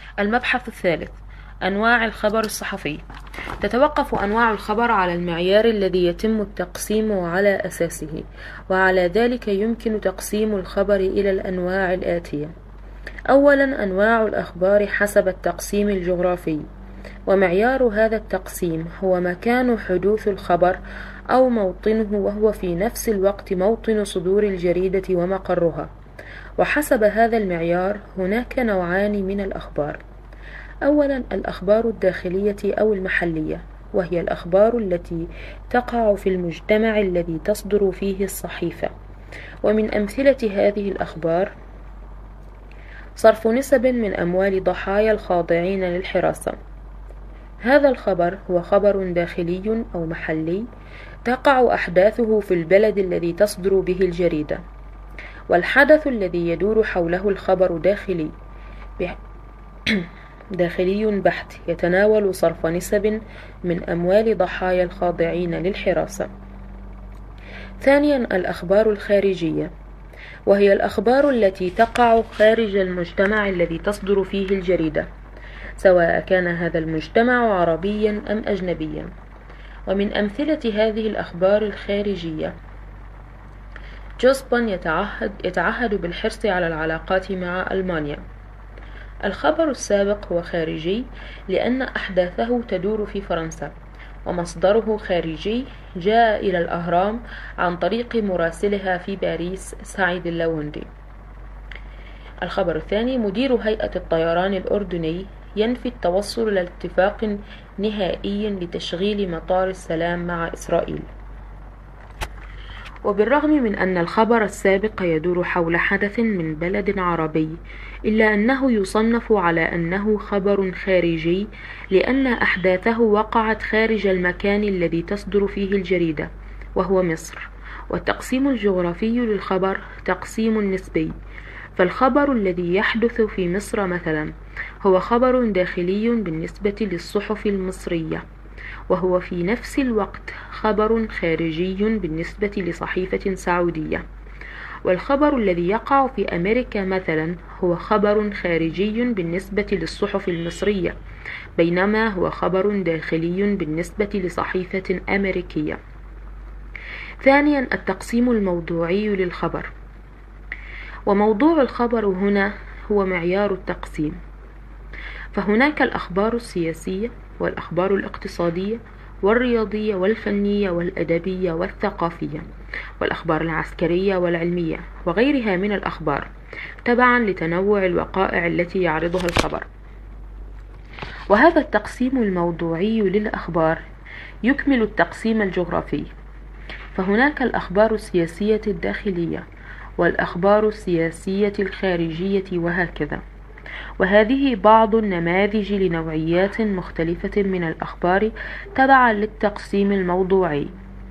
المبحث الثالث: أنواع الخبر الصحفي. تتوقف أنواع الخبر على المعيار الذي يتم التقسيم على أساسه، وعلى ذلك يمكن تقسيم الخبر إلى الأنواع الآتية: أولا، أنواع الأخبار حسب التقسيم الجغرافي، ومعيار هذا التقسيم هو مكان حدوث الخبر أو موطنه، وهو في نفس الوقت موطن صدور الجريدة ومقرها. وحسب هذا المعيار هناك نوعان من الأخبار: أولا، الأخبار الداخلية أو المحلية، وهي الأخبار التي تقع في المجتمع الذي تصدر فيه الصحيفة. ومن أمثلة هذه الأخبار صرف نسب من أموال ضحايا الخاضعين للحراسة. هذا الخبر هو خبر داخلي أو محلي تقع أحداثه في البلد الذي تصدر به الجريدة، والحدث الذي يدور حوله الخبر داخلي بحت، يتناول صرف نسب من أموال ضحايا الخاضعين للحراسة. ثانيا، الأخبار الخارجية، وهي الأخبار التي تقع خارج المجتمع الذي تصدر فيه الجريدة، سواء كان هذا المجتمع عربيا أم أجنبيا. ومن أمثلة هذه الأخبار الخارجية: جوسبان يتعهد بالحرص على العلاقات مع ألمانيا. الخبر السابق هو خارجي لأن أحداثه تدور في فرنسا، ومصدره خارجي جاء إلى الأهرام عن طريق مراسلها في باريس سعيد اللوندي. الخبر الثاني: مدير هيئة الطيران الأردني ينفي التوصل إلى اتفاق نهائي لتشغيل مطار السلام مع إسرائيل. وبالرغم من أن الخبر السابق يدور حول حدث من بلد عربي، إلا أنه يصنف على أنه خبر خارجي لأن أحداثه وقعت خارج المكان الذي تصدر فيه الجريدة، وهو مصر. والتقسيم الجغرافي للخبر تقسيم نسبي، فالخبر الذي يحدث في مصر مثلا هو خبر داخلي بالنسبة للصحف المصرية، وهو في نفس الوقت خبر خارجي بالنسبة لصحيفة سعودية. والخبر الذي يقع في أمريكا مثلا هو خبر خارجي بالنسبة للصحف المصرية، بينما هو خبر داخلي بالنسبة لصحيفة أمريكية. ثانيا، التقسيم الموضوعي للخبر، وموضوع الخبر هنا هو معيار التقسيم. فهناك الأخبار السياسية والأخبار الاقتصادية والرياضية والفنية والأدبية والثقافية والأخبار العسكرية والعلمية وغيرها من الأخبار، تبعا لتنوع الوقائع التي يعرضها الخبر. وهذا التقسيم الموضوعي للأخبار يكمل التقسيم الجغرافي، فهناك الأخبار السياسية الداخلية والأخبار السياسية الخارجية وهكذا. وهذه بعض النماذج لنوعيات مختلفة من الأخبار تبعا للتقسيم الموضوعي: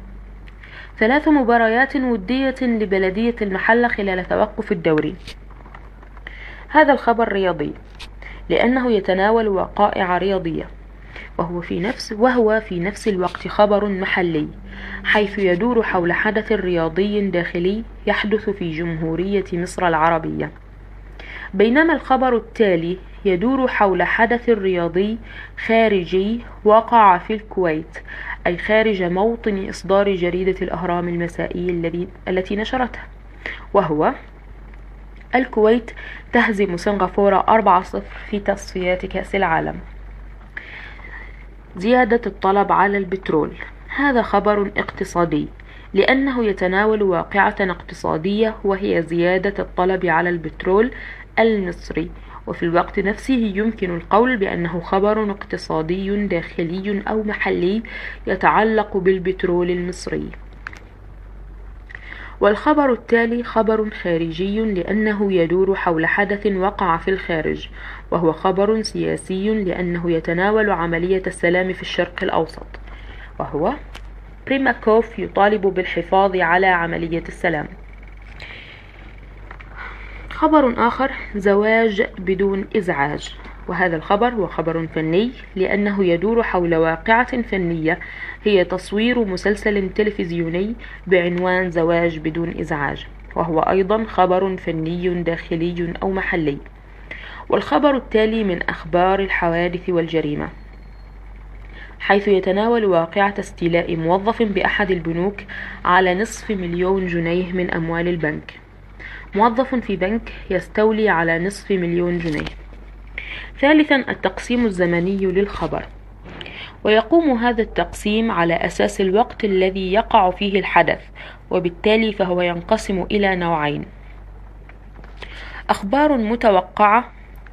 3 مباريات ودية لبلدية المحلة خلال توقف الدوري. هذا الخبر رياضي لأنه يتناول وقائع رياضية، وهو في نفس الوقت خبر محلي، حيث يدور حول حدث رياضي داخلي يحدث في جمهورية مصر العربية. بينما الخبر التالي يدور حول حدث رياضي خارجي وقع في الكويت، أي خارج موطن إصدار جريدة الأهرام المسائي التي نشرتها، وهو: الكويت تهزم سنغافورة 4-0 في تصفيات كأس العالم. زيادة الطلب على البترول. هذا خبر اقتصادي لأنه يتناول واقعة اقتصادية، وهي زيادة الطلب على البترول المصري، وفي الوقت نفسه يمكن القول بأنه خبر اقتصادي داخلي أو محلي يتعلق بالبترول المصري. والخبر التالي خبر خارجي لأنه يدور حول حدث وقع في الخارج، وهو خبر سياسي لأنه يتناول عملية السلام في الشرق الأوسط، وهو: بريماكوف يطالب بالحفاظ على عملية السلام. خبر آخر: زواج بدون إزعاج. وهذا الخبر هو خبر فني لأنه يدور حول واقعة فنية هي تصوير مسلسل تلفزيوني بعنوان زواج بدون إزعاج، وهو أيضا خبر فني داخلي أو محلي. والخبر التالي من أخبار الحوادث والجريمة، حيث يتناول واقعة استيلاء موظف بأحد البنوك على نصف مليون جنيه من أموال البنك. موظف في بنك يستولي على نصف مليون جنيه. ثالثا، التقسيم الزمني للخبر، ويقوم هذا التقسيم على أساس الوقت الذي يقع فيه الحدث، وبالتالي فهو ينقسم إلى نوعين: أخبار متوقعة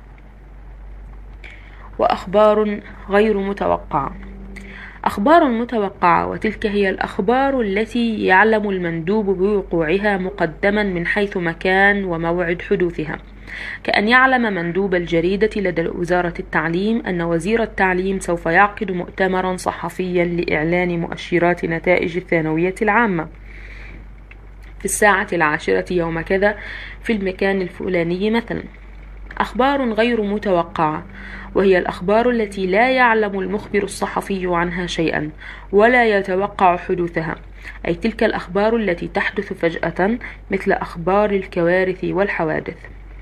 وأخبار غير متوقعة. أخبار متوقعة، وتلك هي الأخبار التي يعلم المندوب بوقوعها مقدما من حيث مكان وموعد حدوثها، كأن يعلم مندوب الجريدة لدى وزارة التعليم أن وزير التعليم سوف يعقد مؤتمرا صحفيا لإعلان مؤشرات نتائج الثانوية العامة في الساعة 10 يوم كذا في المكان الفلاني مثلا. أخبار غير متوقعة، وهي الأخبار التي لا يعلم المخبر الصحفي عنها شيئا ولا يتوقع حدوثها، أي تلك الأخبار التي تحدث فجأة مثل أخبار الكوارث والحوادث.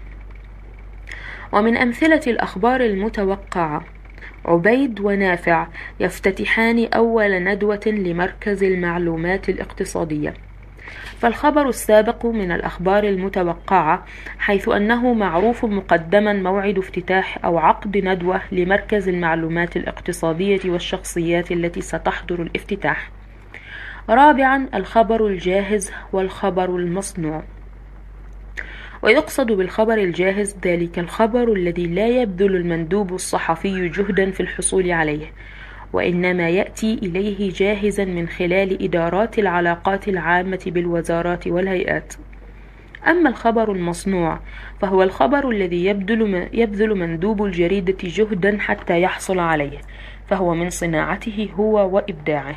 ومن أمثلة الأخبار المتوقعة: عبيد ونافع يفتتحان أول ندوة لمركز المعلومات الاقتصادية. فالخبر السابق من الأخبار المتوقعة، حيث أنه معروف مقدما موعد افتتاح أو عقد ندوة لمركز المعلومات الاقتصادية والشخصيات التي ستحضر الافتتاح. رابعا، الخبر الجاهز والخبر المصنوع، ويقصد بالخبر الجاهز ذلك الخبر الذي لا يبذل المندوب الصحفي جهدا في الحصول عليه، وإنما يأتي إليه جاهزا من خلال إدارات العلاقات العامة بالوزارات والهيئات. أما الخبر المصنوع فهو الخبر الذي يبذل مندوب الجريدة جهدا حتى يحصل عليه، فهو من صناعته هو وإبداعه.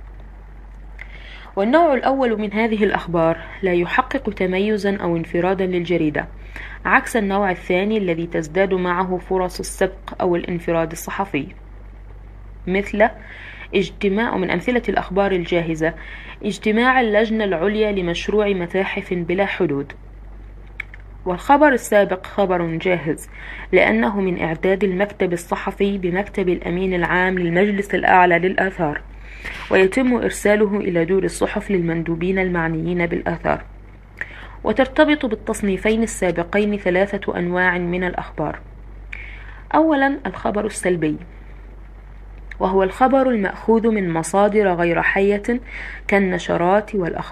والنوع الأول من هذه الأخبار لا يحقق تميزا أو انفرادا للجريدة، عكس النوع الثاني الذي تزداد معه فرص السبق أو الانفراد الصحفي. مثل من أمثلة الأخبار الجاهزة: اجتماع اللجنة العليا لمشروع متاحف بلا حدود. والخبر السابق خبر جاهز لأنه من إعداد المكتب الصحفي بمكتب الأمين العام للمجلس الأعلى للآثار، ويتم إرساله إلى دور الصحف للمندوبين المعنيين بالآثار. وترتبط بالتصنيفين السابقين 3 أنواع من الأخبار. أولا، الخبر السلبي، وهو الخبر المأخوذ من مصادر غير حية كالنشرات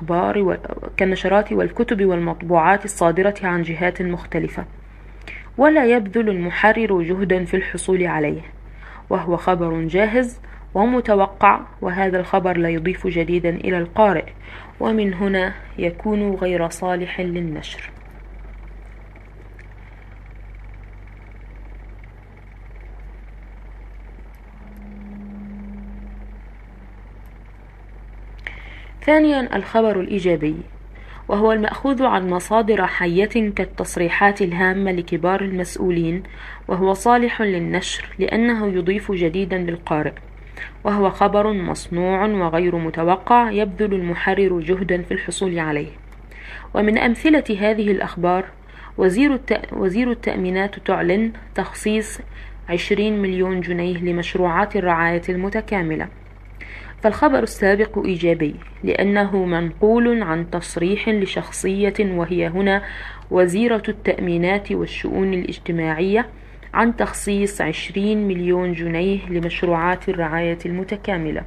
والكتب والمطبوعات الصادرة عن جهات مختلفة، ولا يبذل المحرر جهدا في الحصول عليه، وهو خبر جاهز ومتوقع، وهذا الخبر لا يضيف جديدا إلى القارئ، ومن هنا يكون غير صالح للنشر. ثانيا، الخبر الإيجابي، وهو المأخوذ عن مصادر حية كالتصريحات الهامة لكبار المسؤولين، وهو صالح للنشر لأنه يضيف جديدا للقارئ، وهو خبر مصنوع وغير متوقع يبذل المحرر جهدا في الحصول عليه. ومن أمثلة هذه الأخبار: وزير التأمينات تعلن تخصيص 20 مليون جنيه لمشروعات الرعاية المتكاملة. فالخبر السابق إيجابي لأنه منقول عن تصريح لشخصية، وهي هنا وزيرة التأمينات والشؤون الاجتماعية، عن تخصيص 20 مليون جنيه لمشروعات الرعاية المتكاملة.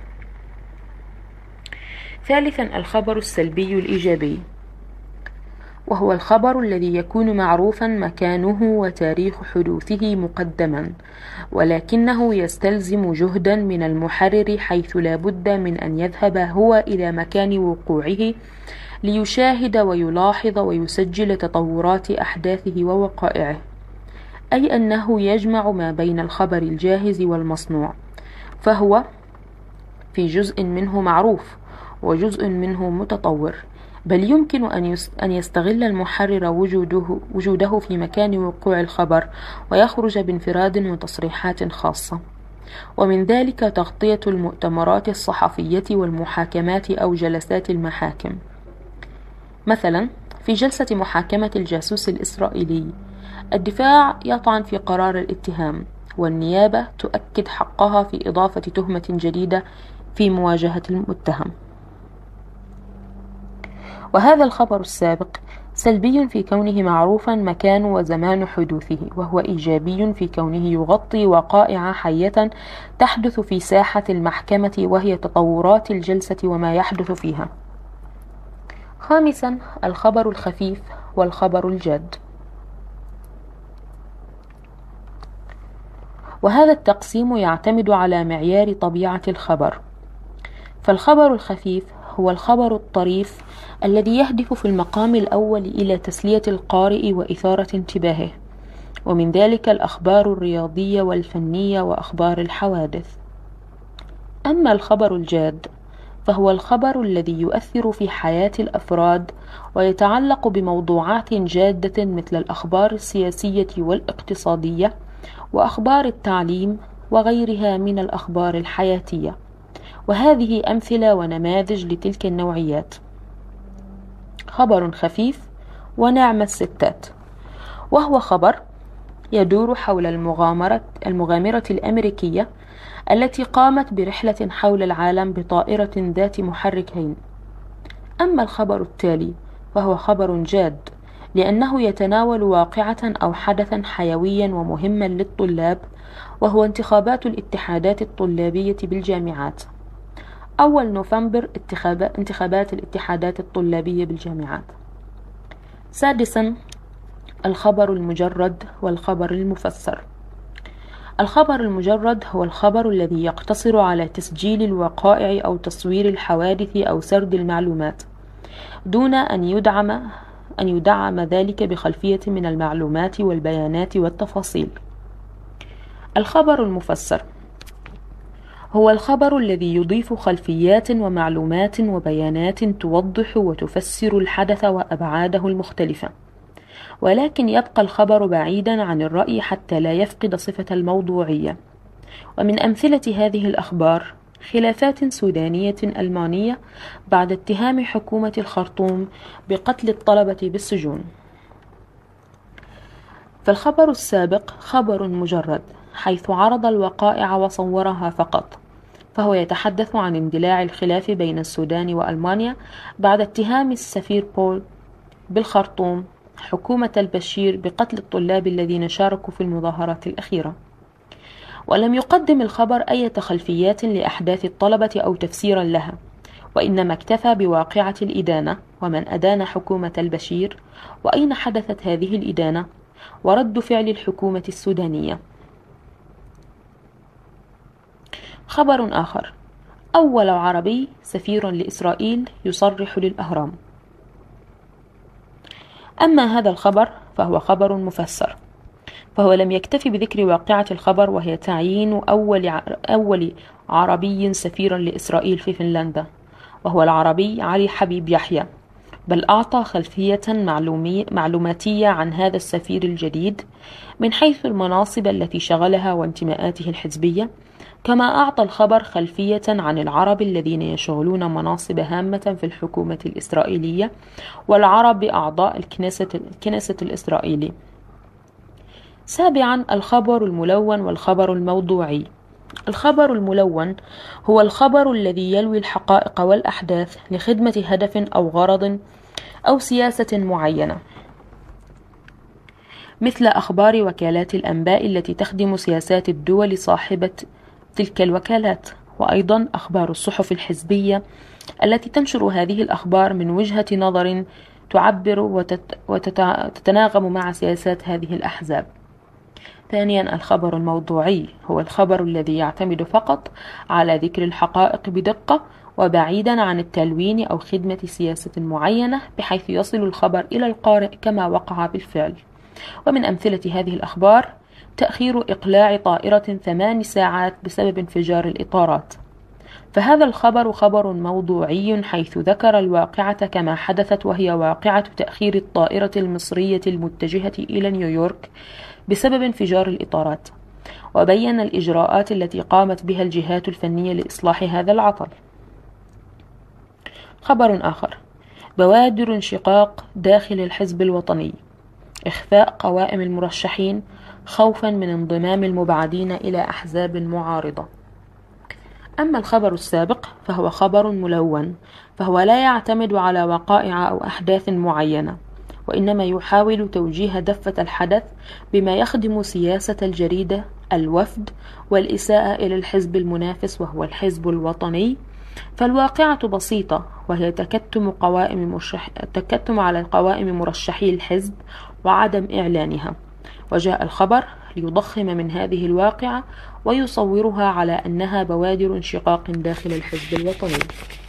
ثالثا، الخبر السلبي الإيجابي، وهو الخبر الذي يكون معروفا مكانه وتاريخ حدوثه مقدما، ولكنه يستلزم جهدا من المحرر، حيث لا بد من أن يذهب هو إلى مكان وقوعه ليشاهد ويلاحظ ويسجل تطورات أحداثه ووقائعه، أي أنه يجمع ما بين الخبر الجاهز والمصنوع، فهو في جزء منه معروف وجزء منه متطور، بل يمكن أن يستغل المحرر وجوده في مكان وقوع الخبر ويخرج بانفراد وتصريحات خاصة. ومن ذلك تغطية المؤتمرات الصحفية والمحاكمات أو جلسات المحاكم. مثلا في جلسة محاكمة الجاسوس الإسرائيلي الدفاع يطعن في قرار الاتهام، والنيابة تؤكد حقها في إضافة تهمة جديدة في مواجهة المتهم. وهذا الخبر السابق سلبي في كونه معروفا مكان وزمان حدوثه، وهو إيجابي في كونه يغطي وقائع حية تحدث في ساحة المحكمة، وهي تطورات الجلسة وما يحدث فيها. خامسا، الخبر الخفيف والخبر الجاد. وهذا التقسيم يعتمد على معيار طبيعة الخبر. فالخبر الخفيف هو الخبر الطريف الذي يهدف في المقام الأول إلى تسلية القارئ وإثارة انتباهه، ومن ذلك الأخبار الرياضية والفنية وأخبار الحوادث. أما الخبر الجاد فهو الخبر الذي يؤثر في حياة الأفراد ويتعلق بموضوعات جادة مثل الأخبار السياسية والاقتصادية وأخبار التعليم وغيرها من الأخبار الحياتية، وهذه أمثلة ونماذج لتلك النوعيات. خبر خفيف ونعم الستات، وهو خبر يدور حول المغامرة الأمريكية التي قامت برحلة حول العالم بطائرة ذات محركين. أما الخبر التالي فهو خبر جاد، لأنه يتناول واقعة أو حدثا حيويا ومهما للطلاب، وهو انتخابات الاتحادات الطلابية بالجامعات. أول نوفمبر انتخابات الاتحادات الطلابية بالجامعات. سادسا، الخبر المجرد والخبر المفسر. الخبر المجرد هو الخبر الذي يقتصر على تسجيل الوقائع أو تصوير الحوادث أو سرد المعلومات، دون أن يدعم ذلك بخلفية من المعلومات والبيانات والتفاصيل. الخبر المفسر هو الخبر الذي يضيف خلفيات ومعلومات وبيانات توضح وتفسر الحدث وأبعاده المختلفة، ولكن يبقى الخبر بعيدا عن الرأي حتى لا يفقد صفة الموضوعية. ومن أمثلة هذه الأخبار خلافات سودانية ألمانية بعد اتهام حكومة الخرطوم بقتل الطلبة بالسجون. فالخبر السابق خبر مجرد حيث عرض الوقائع وصورها فقط، فهو يتحدث عن اندلاع الخلاف بين السودان وألمانيا بعد اتهام السفير بول بالخرطوم حكومة البشير بقتل الطلاب الذين شاركوا في المظاهرات الأخيرة، ولم يقدم الخبر أي خلفيات لأحداث الطلبة أو تفسيرا لها، وإنما اكتفى بواقعة الإدانة ومن أدان حكومة البشير وأين حدثت هذه الإدانة ورد فعل الحكومة السودانية. خبر آخر، أول عربي سفير لإسرائيل يصرح للأهرام. أما هذا الخبر فهو خبر مفسر، فهو لم يكتفي بذكر واقعة الخبر وهي تعيين أول عربي سفيرا لإسرائيل في فنلندا، وهو العربي علي حبيب يحيى، بل أعطى خلفية معلوماتية عن هذا السفير الجديد من حيث المناصب التي شغلها وانتماءاته الحزبية، كما أعطى الخبر خلفية عن العرب الذين يشغلون مناصب هامة في الحكومة الإسرائيلية والعرب أعضاء الكنيسة الإسرائيلي. سابعا، الخبر الملون والخبر الموضوعي. الخبر الملون هو الخبر الذي يلوي الحقائق والأحداث لخدمة هدف أو غرض أو سياسة معينة، مثل أخبار وكالات الأنباء التي تخدم سياسات الدول صاحبة تلك الوكالات، وأيضا أخبار الصحف الحزبية التي تنشر هذه الأخبار من وجهة نظر تعبر وتتناغم مع سياسات هذه الأحزاب. ثانيا، الخبر الموضوعي هو الخبر الذي يعتمد فقط على ذكر الحقائق بدقة وبعيدا عن التلوين أو خدمة سياسة معينة، بحيث يصل الخبر إلى القارئ كما وقع بالفعل. ومن أمثلة هذه الأخبار تأخير إقلاع طائرة 8 ساعات بسبب انفجار الإطارات، فهذا الخبر خبر موضوعي حيث ذكر الواقعة كما حدثت، وهي واقعة تأخير الطائرة المصرية المتجهة إلى نيويورك بسبب انفجار الإطارات، وبين الإجراءات التي قامت بها الجهات الفنية لإصلاح هذا العطل. خبر آخر، بوادر انشقاق داخل الحزب الوطني. إخفاء قوائم المرشحين خوفا من انضمام المبعدين إلى أحزاب معارضة. أما الخبر السابق فهو خبر ملون، فهو لا يعتمد على وقائع أو أحداث معينة، وإنما يحاول توجيه دفة الحدث بما يخدم سياسة الجريدة، الوفد، والإساءة إلى الحزب المنافس وهو الحزب الوطني. فالواقعة بسيطة، وهي تكتم على قوائم مرشحي الحزب وعدم إعلانها، وجاء الخبر ليضخم من هذه الواقعة ويصورها على أنها بوادر انشقاق داخل الحزب الوطني.